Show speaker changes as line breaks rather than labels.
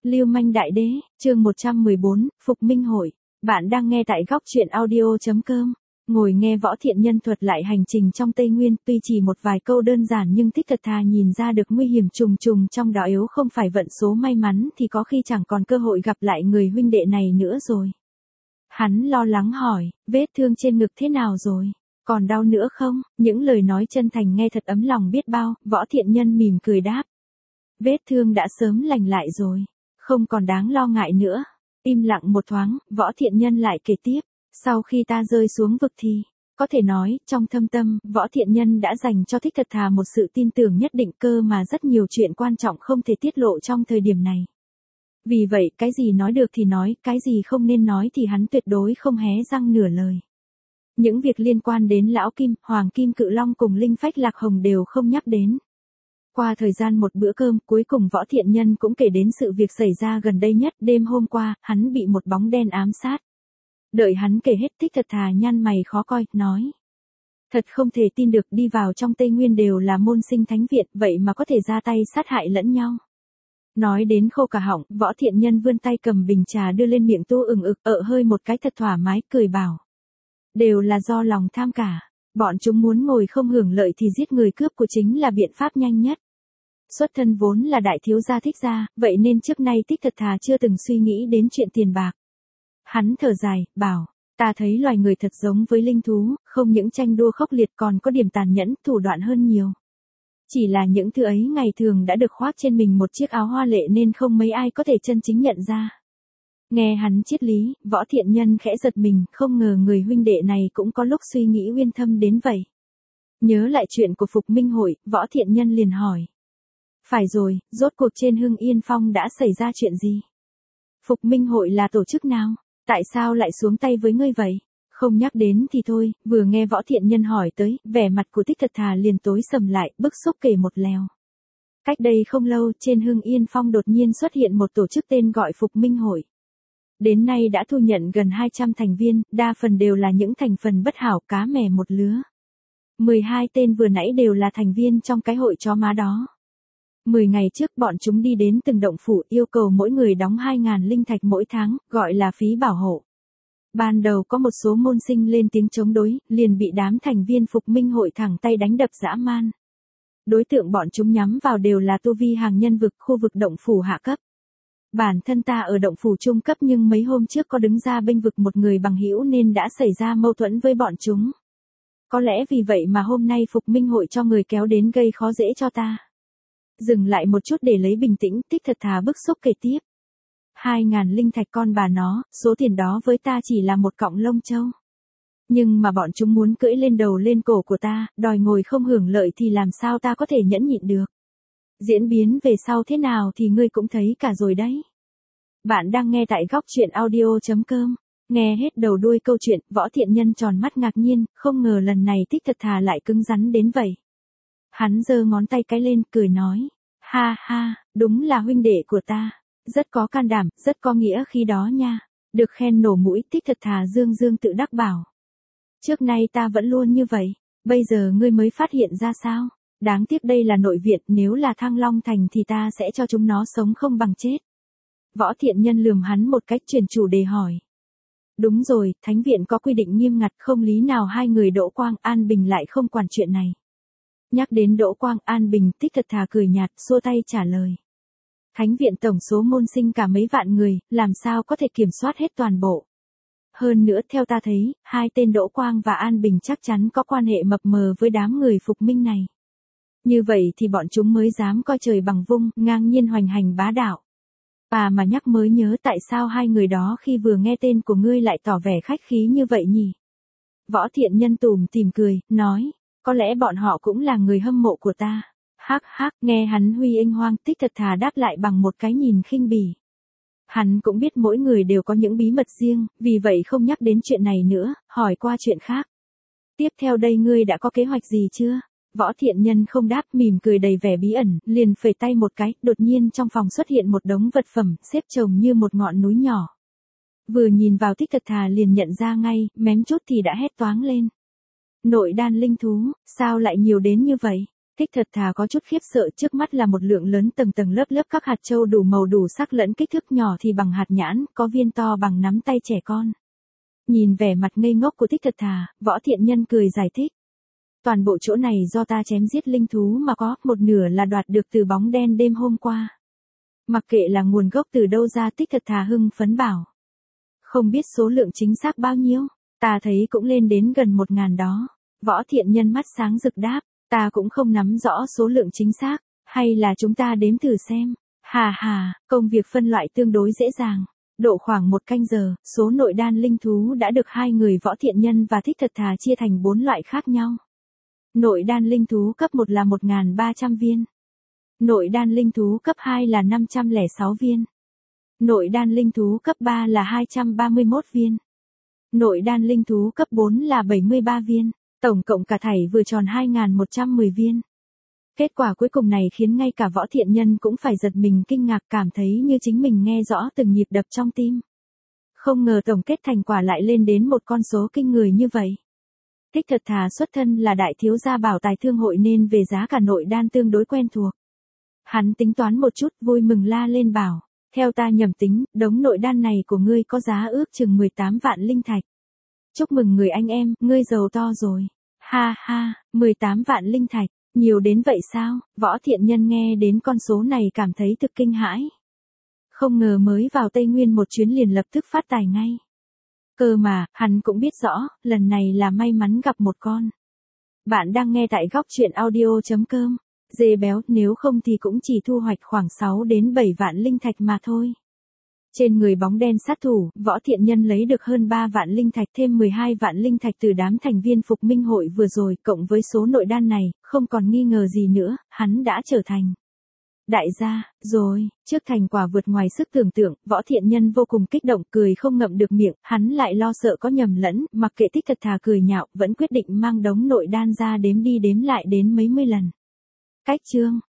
Lưu manh đại đế, chương 114, Phục Minh Hội. Bạn đang nghe tại góc truyện audio.com. Ngồi nghe Võ Thiện Nhân thuật lại hành trình trong Tây Nguyên, tuy chỉ một vài câu đơn giản nhưng Thích thật thà nhìn ra được nguy hiểm trùng trùng trong đó, yếu không phải vận số may mắn thì có khi chẳng còn cơ hội gặp lại người huynh đệ này nữa rồi. Hắn lo lắng hỏi, vết thương trên ngực thế nào rồi? Còn đau nữa không? Những lời nói chân thành nghe thật ấm lòng biết bao. Võ Thiện Nhân mỉm cười đáp. Vết thương đã sớm lành lại rồi, không còn đáng lo ngại nữa. Im lặng một thoáng, Võ Thiện Nhân lại kể tiếp. Sau khi ta rơi xuống vực thì, có thể nói, trong thâm tâm, Võ Thiện Nhân đã dành cho Thích thật thà một sự tin tưởng nhất định, cơ mà rất nhiều chuyện quan trọng không thể tiết lộ trong thời điểm này. Vì vậy, cái gì nói được thì nói, cái gì không nên nói thì hắn tuyệt đối không hé răng nửa lời. Những việc liên quan đến Lão Kim, Hoàng Kim Cự Long cùng Linh Phách Lạc Hồng đều không nhắc đến. Qua thời gian một bữa cơm, cuối cùng Võ Thiện Nhân cũng kể đến sự việc xảy ra gần đây nhất. Đêm hôm qua, hắn bị một bóng đen ám sát. Đợi hắn kể hết, Thích thật thà nhăn mày khó coi, nói. Thật không thể tin được, đi vào trong Tây Nguyên đều là môn sinh thánh viện, vậy mà có thể ra tay sát hại lẫn nhau. Nói đến khô cả họng, Võ Thiện Nhân vươn tay cầm bình trà đưa lên miệng tu hơi một cái thật thoải mái, cười bảo. Đều là do lòng tham cả. Bọn chúng muốn ngồi không hưởng lợi thì giết người cướp của chính là biện pháp nhanh nhất. Xuất thân vốn là đại thiếu gia Thích gia, vậy nên trước nay Thích thật thà chưa từng suy nghĩ đến chuyện tiền bạc. Hắn thở dài, bảo, ta thấy loài người thật giống với linh thú, không những tranh đua khốc liệt còn có điểm tàn nhẫn, thủ đoạn hơn nhiều. Chỉ là những thứ ấy ngày thường đã được khoác trên mình một chiếc áo hoa lệ nên không mấy ai có thể chân chính nhận ra. Nghe hắn triết lý, Võ Thiện Nhân khẽ giật mình, không ngờ người huynh đệ này cũng có lúc suy nghĩ uyên thâm đến vậy. Nhớ lại chuyện của Phục Minh Hội, Võ Thiện Nhân liền hỏi. Phải rồi, rốt cuộc trên Hưng Yên Phong đã xảy ra chuyện gì? Phục Minh Hội là tổ chức nào? Tại sao lại xuống tay với ngươi vậy? Không nhắc đến thì thôi, vừa nghe Võ Thiện Nhân hỏi tới, vẻ mặt của Thích thật thà liền tối sầm lại, bức xúc kể một lèo. Cách đây không lâu, trên Hưng Yên Phong đột nhiên xuất hiện một tổ chức tên gọi Phục Minh Hội. Đến nay đã thu nhận gần 200 thành viên, đa phần đều là những thành phần bất hảo, cá mè một lứa. 12 tên vừa nãy đều là thành viên trong cái hội chó má đó. 10 ngày trước bọn chúng đi đến từng động phủ, yêu cầu mỗi người đóng 2.000 linh thạch mỗi tháng, gọi là phí bảo hộ. Ban đầu có một số môn sinh lên tiếng chống đối, liền bị đám thành viên Phục Minh Hội thẳng tay đánh đập dã man. Đối tượng bọn chúng nhắm vào đều là tu vi hàng nhân vực, khu vực động phủ hạ cấp. Bản thân ta ở động phủ trung cấp nhưng mấy hôm trước có đứng ra bênh vực một người bằng hữu nên đã xảy ra mâu thuẫn với bọn chúng. Có lẽ vì vậy mà hôm nay Phục Minh Hội cho người kéo đến gây khó dễ cho ta. Dừng lại một chút để lấy bình tĩnh, Thích thật thà bức xúc kể tiếp. 2.000 linh thạch con bà nó, số tiền đó với ta chỉ là một cọng lông châu. Nhưng mà bọn chúng muốn cưỡi lên đầu lên cổ của ta, đòi ngồi không hưởng lợi thì làm sao ta có thể nhẫn nhịn được. Diễn biến về sau thế nào thì ngươi cũng thấy cả rồi đấy. Bạn đang nghe tại góc truyện audio.com. Nghe hết đầu đuôi câu chuyện, Võ Thiện Nhân tròn mắt ngạc nhiên, không ngờ lần này Thích thật thà lại cứng rắn đến vậy. Hắn giơ ngón tay cái lên, cười nói. Ha ha, đúng là huynh đệ của ta. Rất có can đảm, rất có nghĩa khi đó nha. Được khen nổ mũi, Thích thật thà dương dương tự đắc bảo. Trước nay ta vẫn luôn như vậy. Bây giờ ngươi mới phát hiện ra sao? Đáng tiếc đây là nội viện, nếu là Thăng Long Thành thì ta sẽ cho chúng nó sống không bằng chết. Võ Thiện Nhân lườm hắn một cách chuyển chủ đề hỏi. Đúng rồi, thánh viện có quy định nghiêm ngặt, không lý nào hai người Đỗ Quang, An Bình lại không quản chuyện này. Nhắc đến Đỗ Quang, An Bình, Thích thật thà cười nhạt, xua tay trả lời. Thánh viện tổng số môn sinh cả mấy vạn người, làm sao có thể kiểm soát hết toàn bộ. Hơn nữa theo ta thấy, hai tên Đỗ Quang và An Bình chắc chắn có quan hệ mập mờ với đám người Phục Minh này. Như vậy thì bọn chúng mới dám coi trời bằng vung, ngang nhiên hoành hành bá đạo. Mà nhắc mới nhớ tại sao hai người đó khi vừa nghe tên của ngươi lại tỏ vẻ khách khí như vậy nhỉ? Võ Thiện Nhân tủm tỉm cười, nói, có lẽ bọn họ cũng là người hâm mộ của ta. Hắc hắc, nghe hắn huy inh hoang, Thích thật thà đáp lại bằng một cái nhìn khinh bỉ. Hắn cũng biết mỗi người đều có những bí mật riêng, vì vậy không nhắc đến chuyện này nữa, hỏi qua chuyện khác. Tiếp theo đây ngươi đã có kế hoạch gì chưa? Võ Thiện Nhân không đáp, mỉm cười đầy vẻ bí ẩn, liền phẩy tay một cái, đột nhiên trong phòng xuất hiện một đống vật phẩm, xếp chồng như một ngọn núi nhỏ. Vừa nhìn vào Thích thật thà liền nhận ra ngay, mém chút thì đã hét toáng lên. Nội đan linh thú, sao lại nhiều đến như vậy? Thích Thật Thà có chút khiếp sợ, trước mắt là một lượng lớn tầng tầng lớp lớp các hạt châu đủ màu đủ sắc lẫn kích thước, nhỏ thì bằng hạt nhãn, có viên to bằng nắm tay trẻ con. Nhìn vẻ mặt ngây ngốc của Thích Thật Thà, Võ Thiện Nhân cười giải thích. Toàn bộ chỗ này do ta chém giết linh thú mà có, một nửa là đoạt được từ bóng đen đêm hôm qua. Mặc kệ là nguồn gốc từ đâu ra, Thích Thật Thà hưng phấn bảo. Không biết số lượng chính xác bao nhiêu, ta thấy cũng lên đến gần 1000 đó. Võ Thiện Nhân mắt sáng rực đáp, ta cũng không nắm rõ số lượng chính xác, hay là chúng ta đếm thử xem. Hà hà, công việc phân loại tương đối dễ dàng. Độ khoảng 1 canh giờ, số nội đan linh thú đã được hai người Võ Thiện Nhân và Thích Thật Thà chia thành 4 loại khác nhau. Nội đan linh thú cấp 1 là 1300 viên. Nội đan linh thú cấp 2 là 506 viên. Nội đan linh thú cấp 3 là 231 viên. Nội đan linh thú cấp 4 là 73 viên. Tổng cộng cả thảy vừa tròn 2110 viên. Kết quả cuối cùng này khiến ngay cả Võ Thiện Nhân cũng phải giật mình kinh ngạc, cảm thấy như chính mình nghe rõ từng nhịp đập trong tim. Không ngờ tổng kết thành quả lại lên đến một con số kinh người như vậy. Thích Thật Thà xuất thân là đại thiếu gia Bảo Tài Thương hội nên về giá cả nội đan tương đối quen thuộc. Hắn tính toán một chút, vui mừng la lên bảo, theo ta nhầm tính, đống nội đan này của ngươi có giá ước chừng 18 vạn linh thạch. Chúc mừng người anh em, ngươi giàu to rồi. Ha ha, 18 vạn linh thạch, nhiều đến vậy sao? Võ Thiện Nhân nghe đến con số này cảm thấy thực kinh hãi. Không ngờ mới vào Tây Nguyên một chuyến liền lập tức phát tài ngay. Cơ mà, hắn cũng biết rõ, lần này là may mắn gặp một con. Bạn đang nghe tại góc truyện audio.com. Dê béo, nếu không thì cũng chỉ thu hoạch khoảng 6 đến 7 vạn linh thạch mà thôi. Trên người bóng đen sát thủ, Võ Thiện Nhân lấy được hơn 3 vạn linh thạch, thêm 12 vạn linh thạch từ đám thành viên Phục Minh hội vừa rồi, cộng với số nội đan này, không còn nghi ngờ gì nữa, hắn đã trở thành đại gia, rồi. Trước thành quả vượt ngoài sức tưởng tượng, Võ Thiện Nhân vô cùng kích động, cười không ngậm được miệng, hắn lại lo sợ có nhầm lẫn, mặc kệ Thích Thật Thà cười nhạo, vẫn quyết định mang đống nội đan ra đếm đi đếm lại đến mấy mươi lần. Cách chương